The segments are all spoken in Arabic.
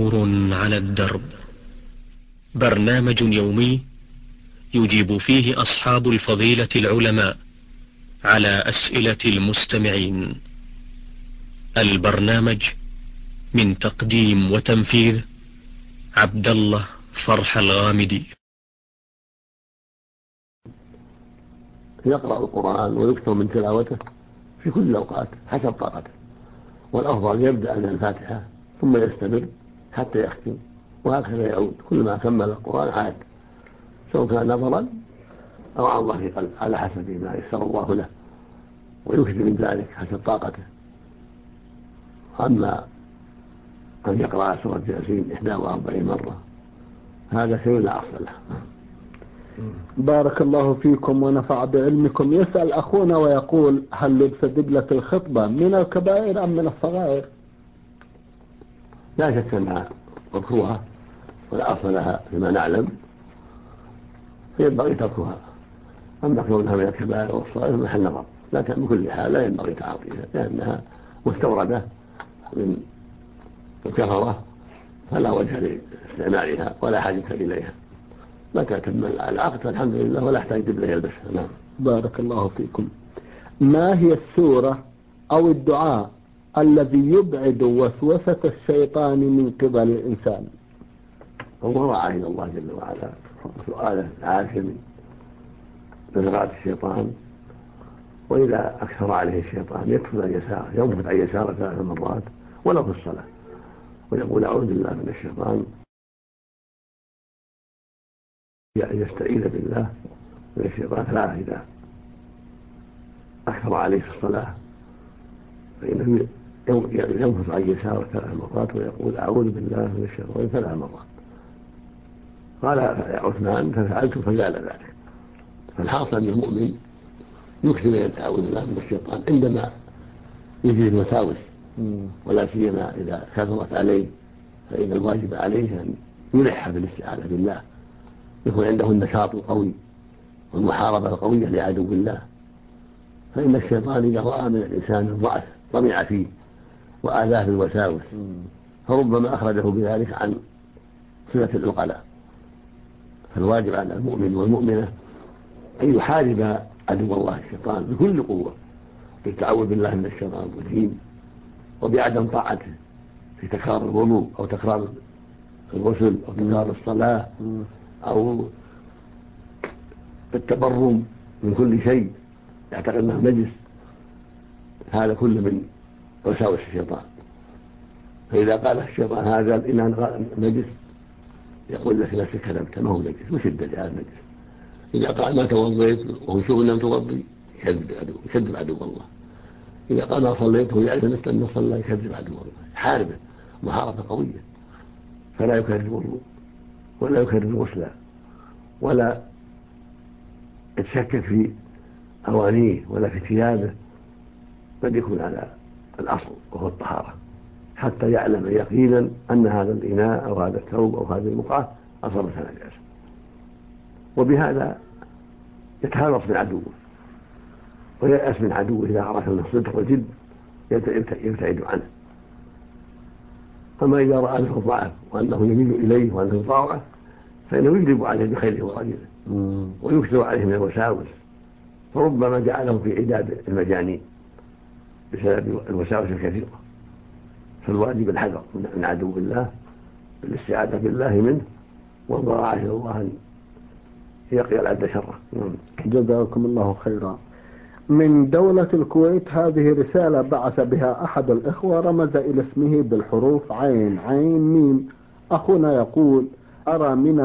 نور على الدرب، برنامج يومي يجيب فيه أصحاب الفضيلة العلماء على أسئلة المستمعين. البرنامج من تقديم وتنفيذ عبد الله فرح الغامدي. يقرأ القرآن ويكثر من تلاوته في كل الأوقات حسب طاقته، والأفضل يبدأ من الفاتحة ثم يستمر حتى يختم، وهكذا يعود كلما كمل القرآن عاد، سواء كان نظرا أو عن ظهر قلب على حسب ما يسر الله له، ويكثر من ذلك حسب طاقته. أما أن يقرأ سورة ياسين 41 مرة هذا شيء لا أصل له. بارك الله فيكم ونفع بعلمكم. يسأل أخونا ويقول: هل لبس دبلة الخطبة من الكبائر أم من الصغائر؟ لا شك أنها مكروهة ولا أصل لها فيما نعلم، فينبغي تركها. أما كونها من الكبائر والصغائر محل نظر، لكن بكل حال لا ينبغي تعاطيها لأنها مستوردة من الكفرة، فلا وجه لاستعمالها ولا حاجة إليها. متى تكمل العقد الحمد لله ولا يحتاج دبلة يلبسها. نعم. بارك الله فيكم. ما هي السورة أو الدعاء الذي يبعد وسوسة الشيطان من قبل الإنسان؟ الضراعة إلى الله جل وعلا، سؤاله العافية من نزغات الشيطان، وإذا أكثر عليه الشيطان يكفل عن يساره، ينفث عن يساره 3 مرات ولو في الصلاة، ويقول أعوذ بالله من الشيطان، يستعيذ بالله من الشيطان 3 إذا أكثر عليه في الصلاة، فإنه ينفث عن يساره 3 مرات ويقول أعوذ بالله من الشيطان 3 مرات. قال عثمان ففعلت فزال ذلك. فالحاصل أن المؤمن يكثر من التعوذ بالله من الشيطان عندما يجري الوساوس، ولا سيما إذا كثرت عليه، فإن الواجب عليه أن يلح بالاستعاذة بالله، يكون عنده النشاط القوي والمحاربة القوية لعدو الله. فإن الشيطان إذا رأى من الإنسان الضعف طمع فيه وآذاه بالوساوس، فربما أخرجه بذلك عن صلة العقلاء. فالواجب على المؤمن والمؤمنة أن يحارب عدو الله الشيطان بكل قوة، بالتعوذ بالله من الشيطان الرجيم، وبعدم طاعته في تكرار الوضوء أو تكرار الغسل أو تكرار الصلاة أو التبرم من كل شيء يعتقد أنه نجس، هذا كله من وساوس الشيطان. فإذا قال الشيطان هذا الإناء نجس، يقول لك نفسك كذبت، ما هو نجس، وش الدليل هذا نجس؟ إذا قال ما توضيت وهو يشوف أنه توضي يكذب عدو الله. إذا قال ما صليت وهو يعرف نفسه أنه صلى يكذب عدو الله، حاربه محاربة قوية. فلا يكرر الوضوء ولا يكرر الغسل ولا يتشكك في أوانيه ولا في ثيابه، بل يكون على الأصل وهو الطهارة، حتى يعلم يقينا أن هذا الإناء أو هذا الثوب أو هذه البقعة أصابتها نجاسة. وبهذا يتخلص من عدوه وييأس من عدوه إذا عرف أنه صدق وجد يبتعد عنه. أما إذا رأى له ضعف وأنه يميل إليه وأنه يطاوعه، فإنه يجلب عليه بخيره ورجله ويكثر عليه من الوساوس، فربما جعله في عداد المجانين بسبب الوساوس الكثيرة. فالواجب الحذر من عدو الله بالاستعاذة بالله منه والضراعة إلى الله أن يقي العد شره. جزاكم الله خيرا. من دولة الكويت هذه رسالة بعث بها أحد الإخوة، رمز إلى اسمه بالحروف عين عين ميم. أخونا يقول: أرى من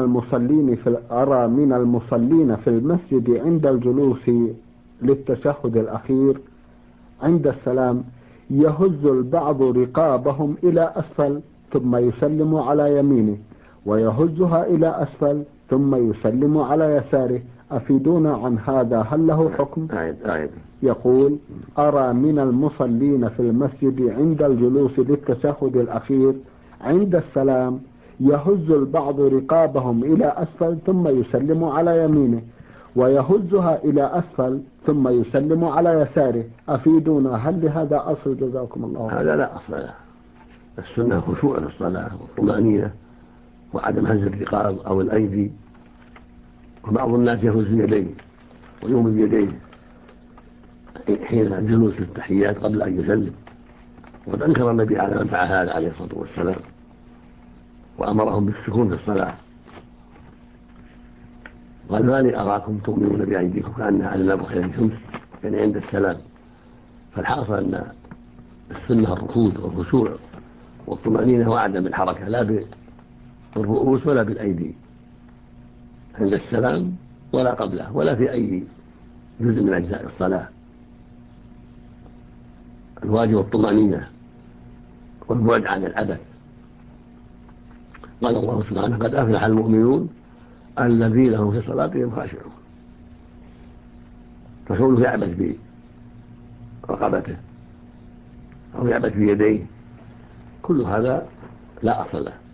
المصلين في المسجد عند الجلوس للتشهد الأخير عند السلام يهز البعض رقابهم إلى أسفل ثم يسلم على يمينه، ويهزها إلى أسفل ثم يسلم على يساره. أفيدونا عن هذا، هل له حكم؟ يقول: أرى من المصلين في المسجد عند الجلوس للتشهد الأخير عند السلام يهز البعض رقابهم إلى أسفل ثم يسلم على يمينه، ويهزها إلى أسفل ثم يسلم على يساره. أفيدونا، هل لهذا أصل؟ جزاكم الله. هذا لا أصل له، السنة الخشوع في الصلاة والطمأنينة وعدم هز الرقاب أو الأيدي. وبعض الناس يهز يديه ويومي بيديه حين الجلوس للتحيات قبل أن يسلم، وقد أنكر النبي على من فعل هذا عليه الصلاة والسلام وأمرهم بالسكون في الصلاة، قال ما لي أراكم تؤمنون بأيديكم كأنها على نبض خير الشمس، يعني عند السلام. فالحاصل أن السنة الركود والخشوع والطمأنينة وعدم الحركة لا بالرؤوس ولا بالأيدي عند السلام ولا قبله ولا في أي جزء من أجزاء الصلاة. الواجب الطمأنينة والبعد عن العبث. قال الله سبحانه قد أفلح المؤمنون الذين هم في صلاتهم خاشعون. فكونه يعبث برقبته أو يعبث بيديه كل هذا لا أصل له،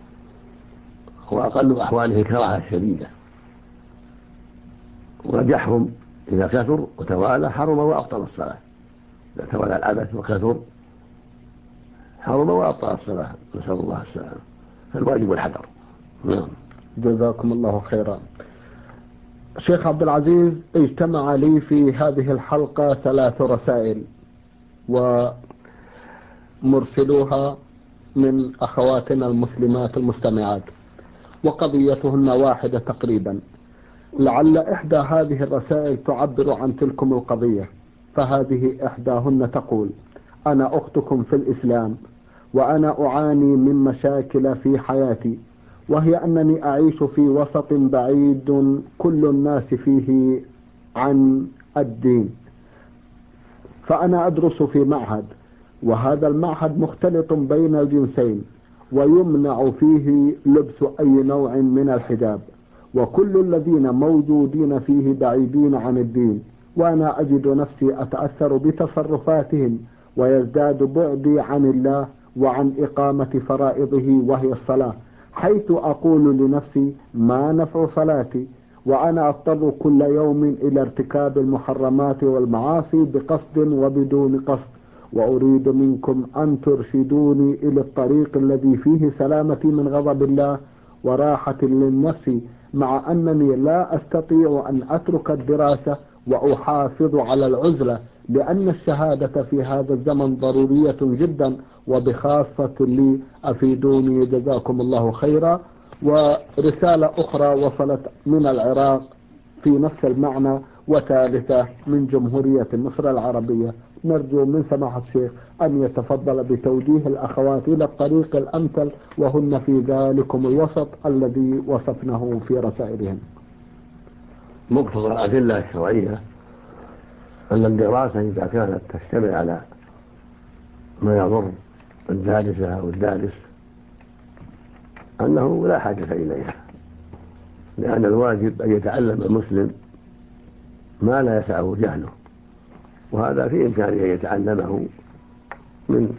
وأقل أحواله الكراهة الشديدة، ورجحهم إذا كثر وتوالى حرم وأبطل الصلاة. إذا توالى العبث وكثر حرم وأبطل الصلاة، نسأل الله السلامة. فالواجب الحذر. نعم. جزاكم الله خيرا. شيخ عبد العزيز، اجتمع لي في هذه الحلقة 3 رسائل ومرسلوها من أخواتنا المسلمات المستمعات، وقضيتهن واحدة تقريبا. لعل إحدى هذه الرسائل تعبر عن تلكم القضية. فهذه إحداهن تقول: أنا أختكم في الإسلام، وأنا أعاني من مشاكل في حياتي، وهي أنني أعيش في وسط بعيد كل الناس فيه عن الدين. فأنا أدرس في معهد، وهذا المعهد مختلط بين الجنسين، ويمنع فيه لبس أي نوع من الحجاب، وكل الذين موجودين فيه بعيدين عن الدين، وأنا أجد نفسي أتأثر بتصرفاتهم، ويزداد بعدي عن الله وعن إقامة فرائضه وهي الصلاة، حيث أقول لنفسي: ما نفع صلاتي وأنا أضطر كل يوم إلى ارتكاب المحرمات والمعاصي بقصد وبدون قصد، وأريد منكم أن ترشدوني إلى الطريق الذي فيه سلامتي من غضب الله وراحة للنفس، مع أنني لا أستطيع أن أترك الدراسة وأحافظ على العزلة، لأن الشهادة في هذا الزمن ضرورية جدا، وبخاصة لي أفيدوني جزاكم الله خيرا. ورسالة أخرى وصلت من العراق في نفس المعنى، وثالثة من جمهورية مصر العربية. نرجو من سماحة الشيخ أن يتفضل بتوجيه الأخوات إلى الطريق الأمثل، وهن في ذلكم الوسط الذي وصفناه في رسائلهم. مقتضى الأدلة الشرعية أن الدراسة إذا كانت تشتمل على ما يضر الدارسة أو الدارس أنه لا حاجة إليها، لأن الواجب أن يتعلم المسلم ما لا يسعه جهله، وهذا في إمكانه أن يتعلمه من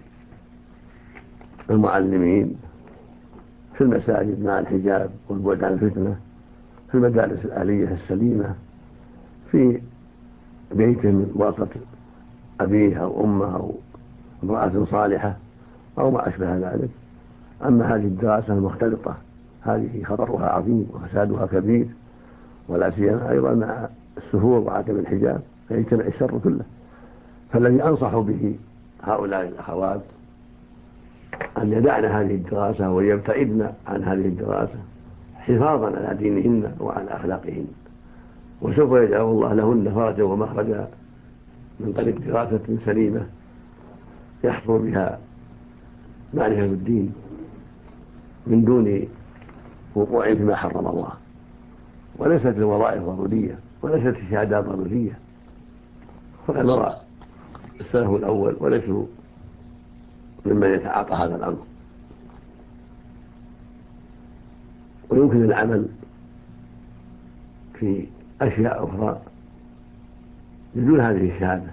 المعلمين في المساجد مع الحجاب والبعد عن الفتنة، في المدارس الآلية السليمة، في بيته من وسط أبيه أو أمه أو امرأة صالحة أو ما أشبه ذلك. أما هذه الدراسة المختلطة هذه خطرها عظيم وفسادها كبير، ولا سيما أيضا مع السفور وعدم الحجاب فيجتمع الشر كله. فالذي أنصح به هؤلاء الأخوات أن يدعن هذه الدراسة ويبتعدن عن هذه الدراسة حفاظا على دينهن وعلى أخلاقهن، وسوف يجعل الله لهن فرجا ومخرجا من طريق دراسة سليمة يحصل بها معرفة الدين من دون وقوع فيما حرم الله. وليست الوظائف ضرورية وليست الشهادات ضرورية، فقد نرى السلف الأول وليسوا ممن يتعاطى هذا الأمر. ويمكن العمل في أشياء أخرى بدون هذه الشهادة،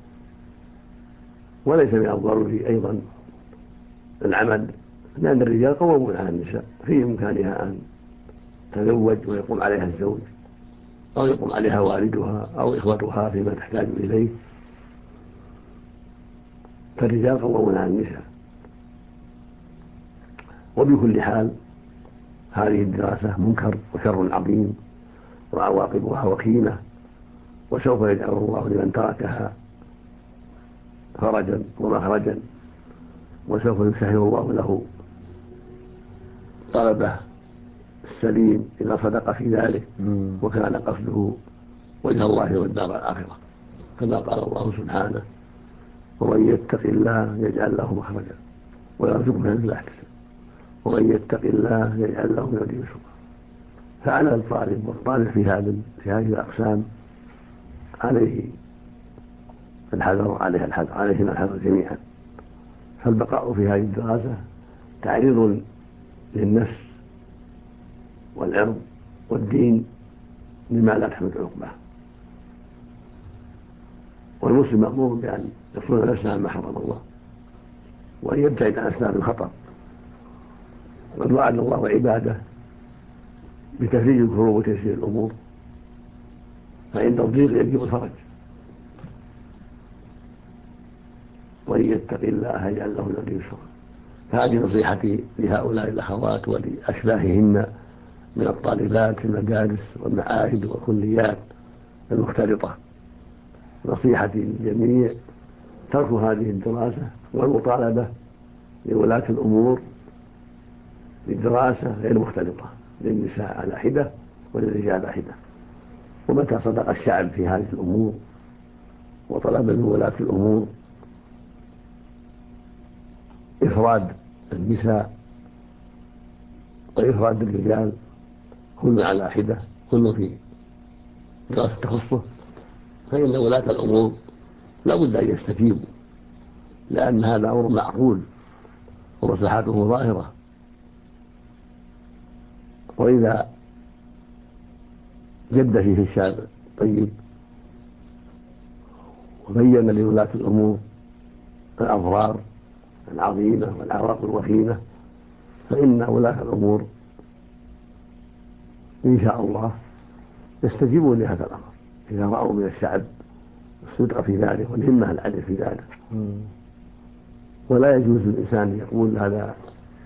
وليس من الضروري أيضا العمل، لأن الرجال قوامون على النساء، في إمكانها أن تزوج ويقوم عليها الزوج أو يقوم عليها والدها أو إخوتها فيما تحتاج إليه، فالرجال قوامون على النساء. وبكل حال هذه الدراسة منكر وشر عظيم وعواقبها وخيمة، وسوف يجعل الله لمن تركها فرجا ومخرجا، وسوف يسهل الله له طلبه السليم إذا صدق في ذلك وكان قصده وجه الله والدار الآخرة، كما قال الله سبحانه: ومن يتق الله يجعل له مخرجا ويرزقه من حيث لا يحتسب ومن يتق الله يجعل له من أمره يسرا. فعلى الطالب والطالب في هذه الأقسام عليهما الحذر جميعا، فالبقاء في هذه الدراسة تعريض للنفس والعرض والدين لما لا تحمل عقباه، والمسلم مأمور بأن يصون نفسه عما حرم الله وأن يبتعد عن أسباب الخطر، وقد وعد الله عباده بتفريج الكروب وتيسير الأمور، فعند الضيق يجب الفرج، وإن يتق الله يجعل له من أمره يسرا. فهذه نصيحتي لهؤلاء الأخوات ولأشباههن من الطالبات في المدارس والمعاهد والكليات المختلطة. نصيحتي للجميع ترك هذه الدراسة والمطالبة لولاة الأمور للدراسة غير مختلطة، للنساء على حدة وللرجال على حدة. ومتى صدق الشعب في هذه الأمور وطلب من ولاة الأمور إفراد النساء وإفراد الرجال كل على حدة كل في دراسة تخصه، فإن ولاة الأمور لا بد أن يستجيبوا، لأن هذا أمر معقول ومصلحته ظاهرة. وإذا جد فيه الشاب طيب وبين لولاة الأمور الأضرار العظيمة والعواقب الوخيمة، فإن ولاة الأمور إن شاء الله يستجيبون لهذا الأمر إذا رأوا من الشعب الصدق في ذلك والهمة العالية في ذلك. ولا يجوز للإنسان يقول هذا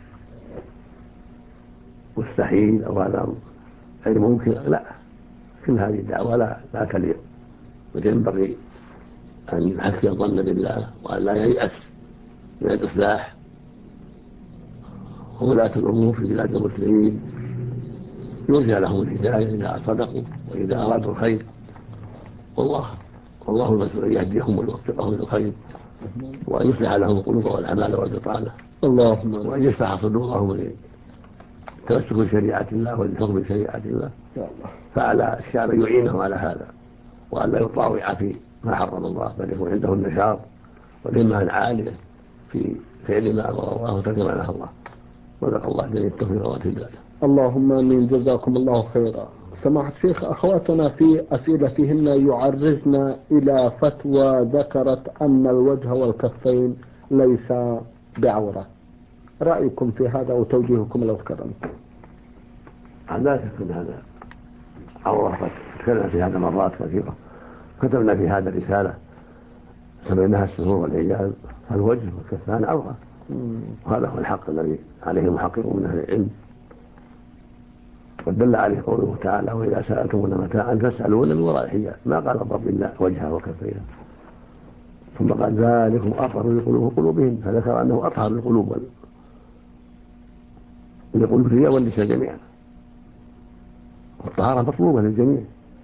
مستحيل أو هذا غير ممكن، لا، كل هذه الدعوة لا تليق، وينبغي أن يحسن الظن بالله وأن لا ييأس من الإصلاح. وولاة الأمور في بلاد المسلمين يرجى لهم الهداية إذا صدقوا وإذا أرادوا الخير، والله المسؤول أن يهديهم ويوفقهم للخير وأن يصلح لهم القلوب والأعمال والبطانة، وأن يشرح صدورهم لتمسك بشريعة الله والحكم بشريعة الله. فعلى الشعب أن يعينهم على هذا وأن لا يطاوع في ما حرم الله، بل يكون عنده النشاط والهمة العالية في فعل ما أمر الله وترك ما نهى الله. وذلك الله جل التوفيق والهداية. اللهم آمين. جزاكم الله خيرا. سماحة الشيخ، أخواتنا في أسئلتهن يعرجن إلى فتوى ذكرت أن الوجه والكفين ليس بعورة، رأيكم في هذا وتوجيهكم لو تكرمت؟ لا تكون هذا عورة، تكلمنا في هذا مرات كثيرة، كتبنا في هذا رسالة سميناها السرور والعيال، فالوجه والكفان عورة، وهذا هو الحق الذي عليه المحقق من أهل العلم، ودل عليه قوله تعالى: وإذا سألتمونا متاعا فاسألونا من وراء الحجاب، ما قال الرب إلا وجهه وكفيه، ثم قال: ذلكم أطهر لقلوب قلوبهم، فذكر أنه أطهر للقلوب الرجال والنساء جميعا، والطهارة مطلوبة للجميع.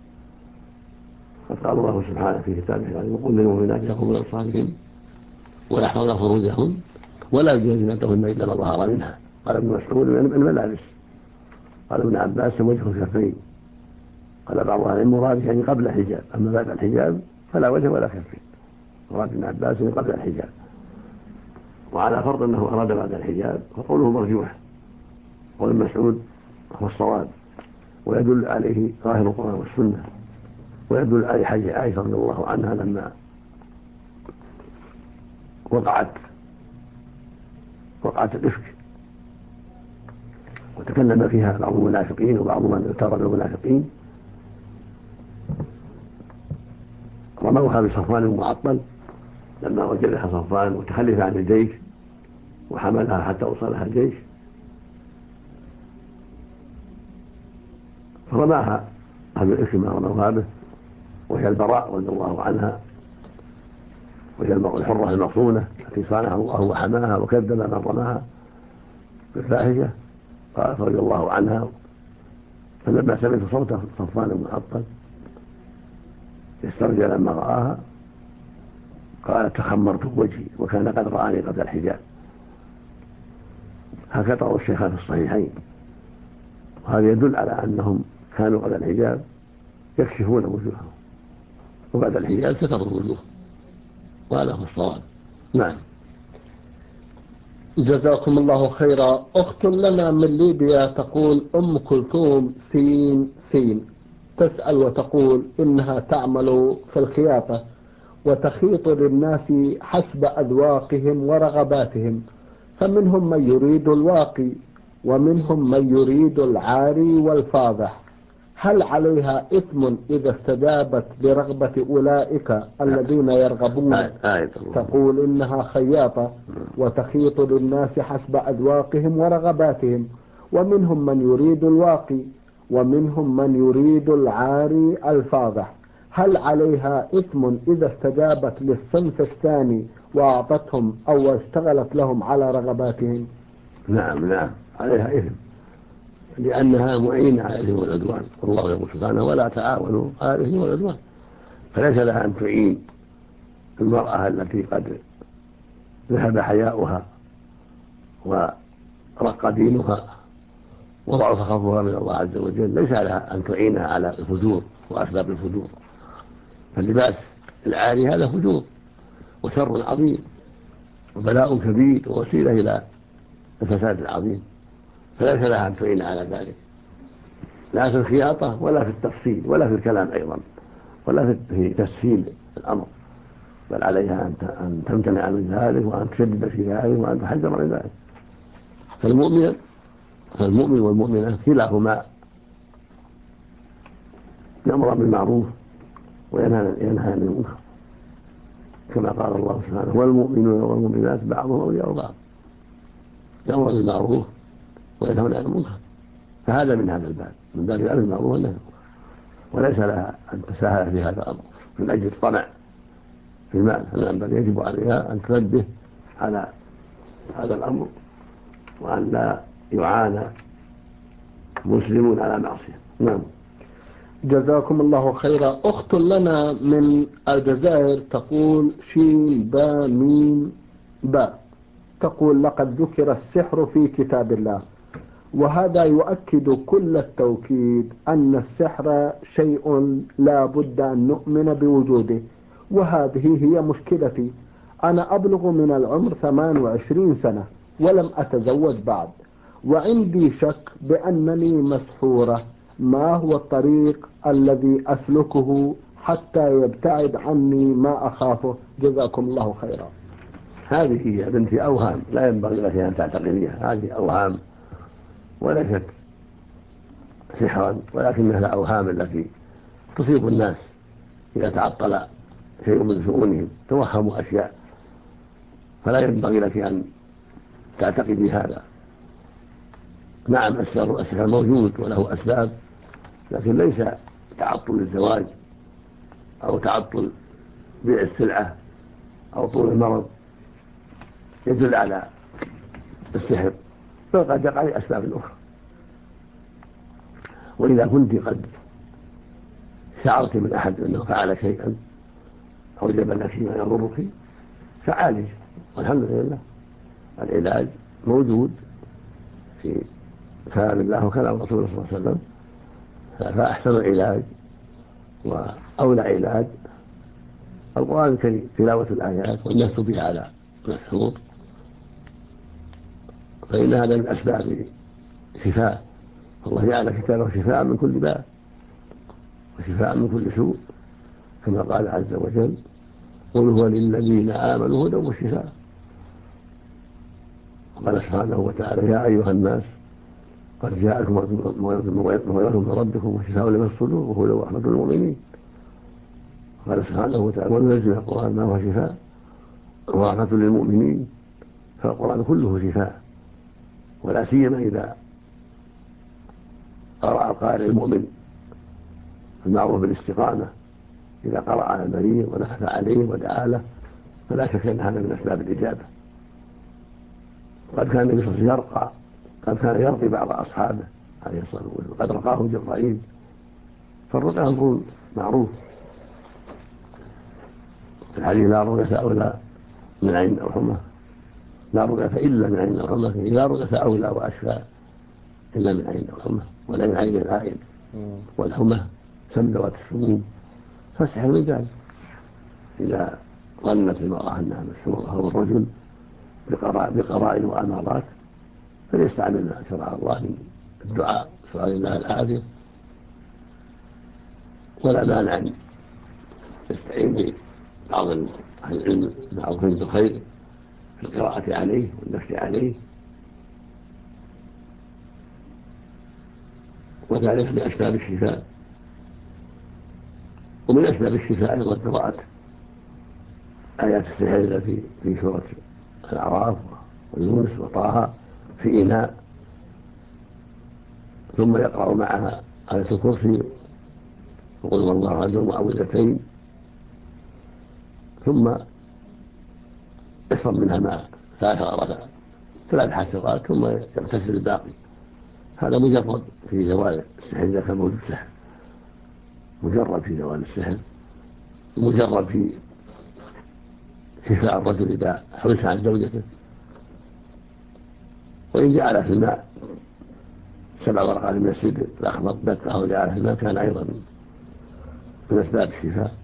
قد قال الله سبحانه في كتابه العظيم: وقل للمؤمنات يغضضن من أبصارهن ويحفظن فروجهن ولا يبدين زينتهن إلا ما ظهر منها. قال ابن مسعود: الملابس. قال ابن عباس: وجه الكفين. قال بعض أهل العلم مراد يعني قبل الحجاب، أما بعد الحجاب فلا وجه ولا كفين. مراد ابن عباس قبل الحجاب، وعلى فرض أنه أراد بعد الحجاب فقوله مرجوح، قول ابن مسعود هو الصواب، ويدل عليه ظاهر القرآن والسنة، ويدل عليه حديث عائشة رضي الله عنها لما وقعت الإفك وتكلم فيها بعض المنافقين وبعض من اغتر بالمنافقين، رموها بصفوان المعطل لما وجدها صفوان متخلفة عن الجيش وحملها حتى وصلها الجيش، رماها أهل الإفك ما رموها به، وهي البراء رضي الله عنها، وهي الحرة المصونة التي صانها الله وحماها، وكذب من رماها بالفاحشة. قالت رضي الله عنها: فلما سمعت صوت صفوان بن معطل يسترجع لما رآها، قالت: تخمرت وجهي وكان قد رآني قبل الحجاب. هكذا روى الشيخان في الصحيحين، وهذا يدل على أنهم كانوا قبل الحجاب يكشفون وجوههم، وبعد الحجاب ستروا الوجوه، وهذا هو الصواب. نعم. جزاكم الله خيرا. أخت لنا من ليبيا تقول: أم كلثوم سين تسأل وتقول إنها تعمل في الخياطة وتخيط للناس حسب أذواقهم ورغباتهم، فمنهم من يريد الواقي ومنهم من يريد العاري والفاضح، هل عليها إثم إذا استجابت لرغبة أولئك الذين يرغبون؟ تقول إنها خياطة وتخيط للناس حسب أذواقهم ورغباتهم، ومنهم من يريد الواقي ومنهم من يريد العاري الفاضح، هل عليها إثم إذا استجابت للصنف الثاني وأعطتهم أو اشتغلت لهم على رغباتهم؟ نعم عليها إثم، لأنها معينة على الإثم والعدوان، والله يقول سبحانه: ولا تعاونوا على الإثم والعدوان. فليس لها أن تعين المرأة التي قد ذهب حياؤها ورق دينها وضعف خوفها من الله عز وجل، ليس لها أن تعينها على الفجور وأسباب الفجور. فاللباس العاري هذا فجور وشر عظيم وبلاء كبير ووسيلة إلى الفساد العظيم، فليس لها أن تعين على ذلك، لا في الخياطة ولا في التفصيل ولا في الكلام أيضا ولا في تسهيل الأمر، بل عليها أن تمتنع من ذلك وأن تشدد في ذلك وأن تحذر من ذلك. فالمؤمن والمؤمنة كلاهما يأمر بالمعروف وينهى عن المنكر، كما قال الله سبحانه: والمؤمنون والمؤمنات بعضهم أولياء بعض، يأمر بالمعروف وينهى عن المنكر. فهذا من هذا الباب، من باب الأمر بالمعروف والنهي عن المنكر، وليس لها أن تساهل في هذا الأمر من أجل الطمع في المال، بل يجب عليها أن تنبه على هذا الأمر، وأن لا يعانى مسلم على معصية. نعم. جزاكم الله خيرا. أخت لنا من الجزائر تقول: شين با ميم با، تقول: لقد ذكر السحر في كتاب الله، وهذا يؤكد كل التوكيد أن السحر شيء لا بد أن نؤمن بوجوده، وهذه هي مشكلتي. أنا أبلغ من العمر 28 سنة ولم أتزوج بعد، وعندي شك بأنني مسحورة. ما هو الطريق الذي أسلكه حتى يبتعد عني ما أخافه؟ جزاكم الله خيرا. هذه يا بنتي أوهام لا ينبغي لك أن تعتقديها، هذه أوهام وليست سحرا، ولكنها الأوهام التي تصيب الناس إذا تعطل شيء من شؤونهم، توهموا أشياء، فلا ينبغي لك أن تعتقدي هذا. نعم السحر موجود وله أسباب، لكن ليس تعطل الزواج أو تعطل بيع السلعة أو طول المرض يدل على السحر، بل قد يقع لأسباب أخرى. وإذا كنت قد شعرت من أحد أنه فعل شيئا أو جب لك ما يضرك فعالج، والحمد لله العلاج موجود في كلام الله وكلام رسوله صلى الله عليه وسلم، فأحسن العلاج وأولى علاج القرآن الكريم، تلاوة الآيات والنفس بها على المسحور، فإن هذا من أسباب شفاء. الله جعل كتابه شفاء من كل داء وشفاء من كل سوء، كما قال عز وجل: قل هو للذين آمنوا هدى وشفاء. قال سبحانه وتعالى: يا أيها الناس قد جاءكم موعظة من ربكم وشفاء لما في الصدور وهدى ورحمة للمؤمنين. قال سبحانه وتعالى: وننزل القرآن ما هو شفاء ورحمة للمؤمنين. فالقرآن كله شفاء، ولا سيما إذا قرأ القارئ المؤمن المعروف بالاستقامة إذا قرأ على المريض ونفث عليه ودعا له فلا شك أن هذا من أسباب الإجابة. قد كان النبي صلى الله عليه وسلم قد كان يرقي بعض أصحابه عليه الصلاة والسلام وقد رقاه جبرائيل، فالرقى يكون معروف. في الحديث لا رقية أولى من عين أو حمى، لا رقية إلا من عين أو حمى، لا رقية أولى وأشفى إلا من عين أو حمى، ولا من عين العين والحمى سمدوات السموم. فالسحر من ذلك إذا ظنت المرأة أنها مسحورة أو الرجل بقرائن وأمارات فليستعمل ما شرع الله من الدعاء سؤال الله العافية، ولا مانع أن يستعين ببعض أهل العلم المعروفين بالخير في القراءة عليه والنفس عليه، وذلك من أسباب الشفاء. ومن أسباب الشفاء أيضا قراءة آيات السحر التي في سورة الأعراف ويونس وطه في إناء، ثم يقرأ معها آية الكرسي وقل هو الله أحد ومعوذتين، ثم يشرب منها ماء 3 حسرات ثم يغتسل الباقي. هذا مجرد في زوال السحر إذا كان موجود سحر، مجرد في زوال السحر، مجرد في شفاء الرجل إذا حبس عن زوجته. وإن جعل في الماء 7 ورقات من السدر الأخضر دكه وجعله في الماء كان أيضا من أسباب الشفاء.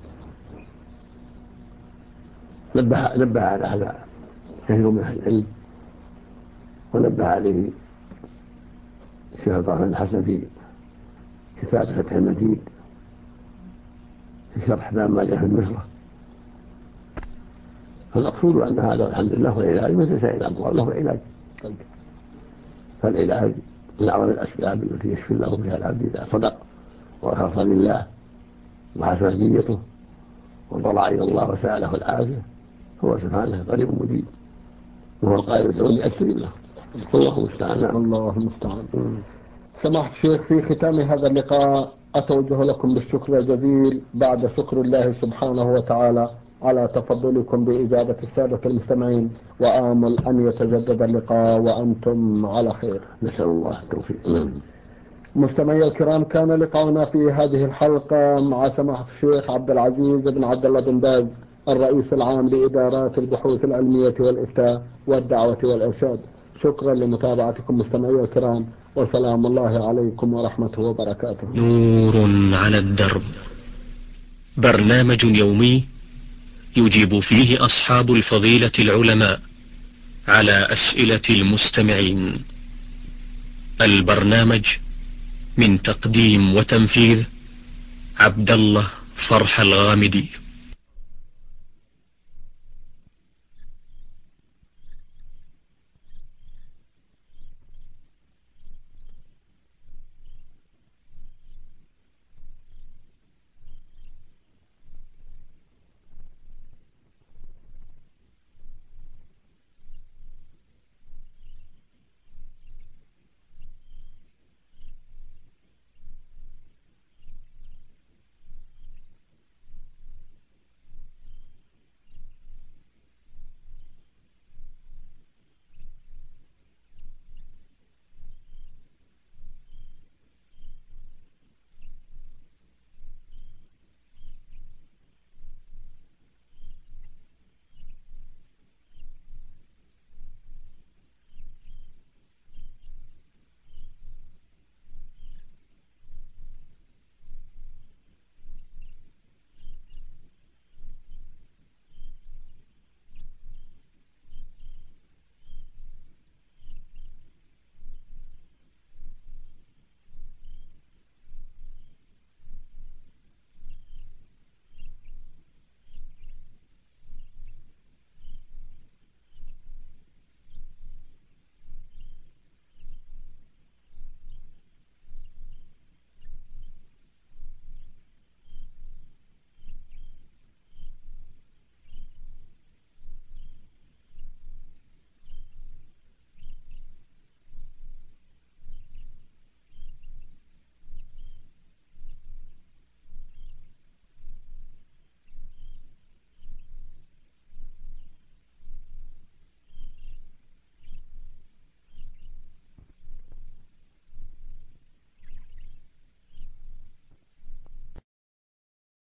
نبه على هذا كثير من أهل العلم، ونبه عليه الشيخ عبد الرحمن الحسن في كتاب فتح المجيد في شرح باب ما جاء في النصرة. فالمقصود أن هذا الحمد لله والعلاج مثل سائر الأمراض له علاج، فالعلاج من أعظم الأسباب التي يشفي الله بها العبد إذا صدق وأخلص لله وحسن نيته وضرع إلى الله وسأله العافية، هو سبحانه قريب مجيب، وهو القائل ادعوني أستجب له. الله المستعان. الله المستعان. سماحة الشيخ، في ختام هذا اللقاء أتوجه لكم بالشكر الجزيل بعد شكر الله سبحانه وتعالى على تفضلكم بإجابة السادة المستمعين، وآمل أن يتجدد اللقاء وأنتم على خير. نسأل الله التوفيق. مستمعي الكرام، كان لقاؤنا في هذه الحلقة مع سماحة الشيخ عبد العزيز بن عبد الله بن باز، الرئيس العام لإدارات البحوث العلمية والإفتاء والدعوة والإرشاد. شكرا لمتابعتكم مستمعي الكرام، وسلام الله عليكم ورحمته وبركاته. نور على الدرب، برنامج يومي يجيب فيه أصحاب الفضيلة العلماء على أسئلة المستمعين. البرنامج من تقديم وتنفيذ عبد الله فرح الغامدي.